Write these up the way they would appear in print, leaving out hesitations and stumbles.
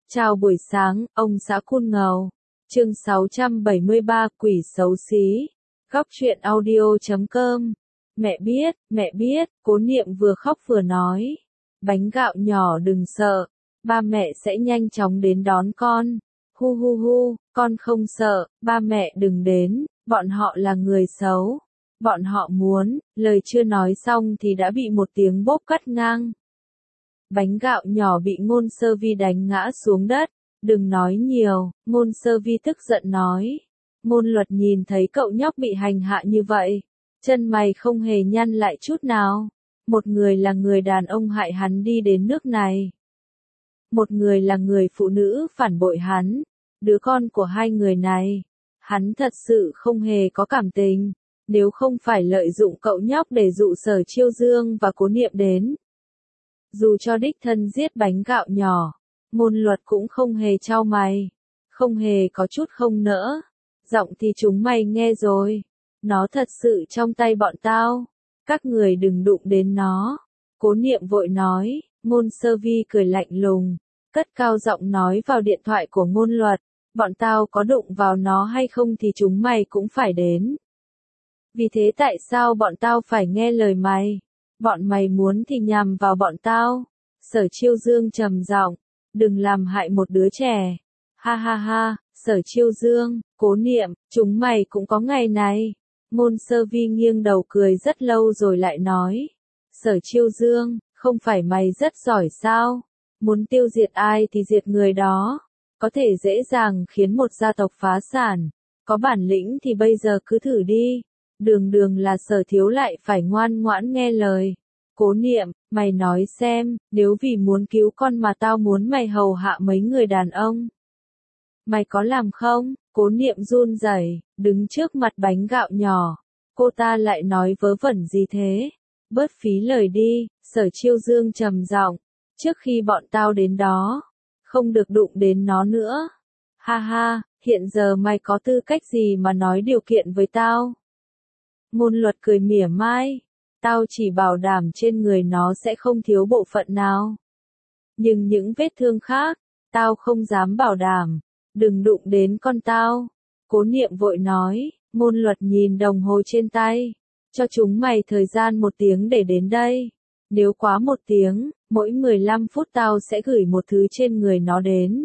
Chào buổi sáng, ông xã Cool Ngầu. Chương 673 Quỷ xấu xí. Góc truyện audio.com. Mẹ biết, Cố Niệm vừa khóc vừa nói. Bánh gạo nhỏ đừng sợ, ba mẹ sẽ nhanh chóng đến đón con. Hu hu hu, con không sợ, ba mẹ đừng đến, bọn họ là người xấu. Bọn họ muốn, lời chưa nói xong thì đã bị một tiếng bốp cắt ngang. Bánh gạo nhỏ bị Ngôn Sơ Vi đánh ngã xuống đất. Đừng nói nhiều, Ngôn Sơ Vi tức giận nói. Ngôn Luật nhìn thấy cậu nhóc bị hành hạ như vậy, chân mày không hề nhăn lại chút nào. Một người là người đàn ông hại hắn đi đến nước này. Một người là người phụ nữ phản bội hắn. Đứa con của hai người này, hắn thật sự không hề có cảm tình. Nếu không phải lợi dụng cậu nhóc để dụ Sở Chiêu Dương và Cố Niệm đến. Dù cho đích thân giết bánh gạo nhỏ, Ngôn Luật cũng không hề chau mày, không hề có chút không nỡ. Giọng thì chúng mày nghe rồi, nó thật sự trong tay bọn tao, các người đừng đụng đến nó. Cố Niệm vội nói. Ngôn Sơ Vi cười lạnh lùng, cất cao giọng nói vào điện thoại của Ngôn Luật, bọn tao có đụng vào nó hay không thì chúng mày cũng phải đến. Vì thế tại sao bọn tao phải nghe lời mày? Bọn mày muốn thì nhằm vào bọn tao. Sở Chiêu Dương trầm giọng, đừng làm hại một đứa trẻ. Ha ha ha, Sở Chiêu Dương, Cố Niệm, chúng mày cũng có ngày này. Ngôn Sơ Vi nghiêng đầu cười rất lâu rồi lại nói. Sở Chiêu Dương, không phải mày rất giỏi sao? Muốn tiêu diệt ai thì diệt người đó. Có thể dễ dàng khiến một gia tộc phá sản. Có bản lĩnh thì bây giờ cứ thử đi. Đường là Sở thiếu lại phải ngoan ngoãn nghe lời. Cố Niệm, mày nói xem, nếu vì muốn cứu con mà tao muốn mày hầu hạ mấy người đàn ông, mày có làm không? Cố Niệm run rẩy, đứng trước mặt bánh gạo nhỏ. Cô ta lại nói vớ vẩn gì thế? Bớt phí lời đi, Sở Chiêu Dương trầm giọng, trước khi bọn tao đến đó, không được đụng đến nó nữa. Ha ha, hiện giờ mày có tư cách gì mà nói điều kiện với tao? Ngôn Luật cười mỉa mai, tao chỉ bảo đảm trên người nó sẽ không thiếu bộ phận nào. Nhưng những vết thương khác, tao không dám bảo đảm, đừng đụng đến con tao. Cố Niệm vội nói. Ngôn Luật nhìn đồng hồ trên tay, cho chúng mày thời gian 1 tiếng để đến đây. Nếu quá 1 tiếng, mỗi 15 phút tao sẽ gửi một thứ trên người nó đến.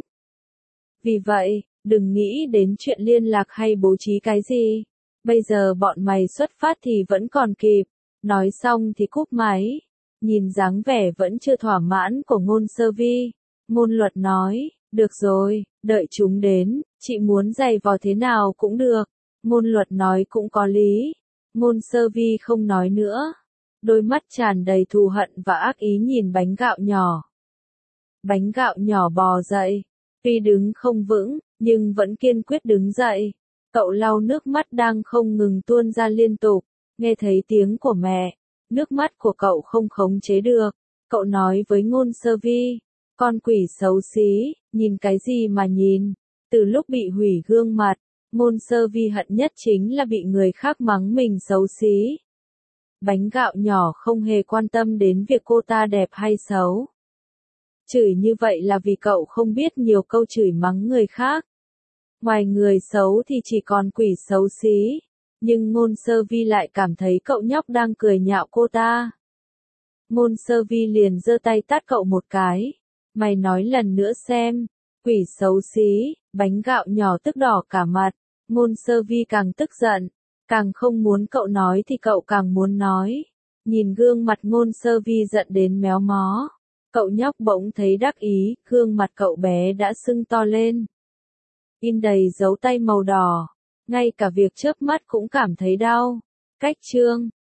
Vì vậy, đừng nghĩ đến chuyện liên lạc hay bố trí cái gì. Bây giờ bọn mày xuất phát thì vẫn còn kịp. Nói xong thì cúp máy. Nhìn dáng vẻ vẫn chưa thỏa mãn của Ngôn Sơ Vi, Ngôn Luật nói, được rồi, đợi chúng đến, chị muốn giày vò thế nào cũng được. Ngôn Luật nói cũng có lý. Ngôn Sơ Vi không nói nữa. Đôi mắt tràn đầy thù hận và ác ý nhìn bánh gạo nhỏ. Bánh gạo nhỏ bò dậy. Tuy đứng không vững, nhưng vẫn kiên quyết đứng dậy. Cậu lau nước mắt đang không ngừng tuôn ra liên tục. Nghe thấy tiếng của mẹ, nước mắt của cậu không khống chế được. Cậu nói với Ngôn Sơ Vi, con quỷ xấu xí, nhìn cái gì mà nhìn. Từ lúc bị hủy gương mặt, Ngôn Sơ Vi hận nhất chính là bị người khác mắng mình xấu xí. Bánh gạo nhỏ không hề quan tâm đến việc cô ta đẹp hay xấu. Chửi như vậy là vì cậu không biết nhiều câu chửi mắng người khác. Ngoài người xấu thì chỉ còn quỷ xấu xí. Nhưng Ngôn Sơ Vi lại cảm thấy cậu nhóc đang cười nhạo cô ta. Ngôn Sơ Vi liền giơ tay tát cậu một cái. Mày nói lần nữa xem. Quỷ xấu xí. Bánh gạo nhỏ tức đỏ cả mặt. Ngôn Sơ Vi càng tức giận, càng không muốn cậu nói thì cậu càng muốn nói. Nhìn gương mặt Ngôn Sơ Vi giận đến méo mó. Cậu nhóc bỗng thấy đắc ý, gương mặt cậu bé đã sưng to lên. In đầy dấu tay màu đỏ. Ngay cả việc chớp mắt cũng cảm thấy đau. Cách chương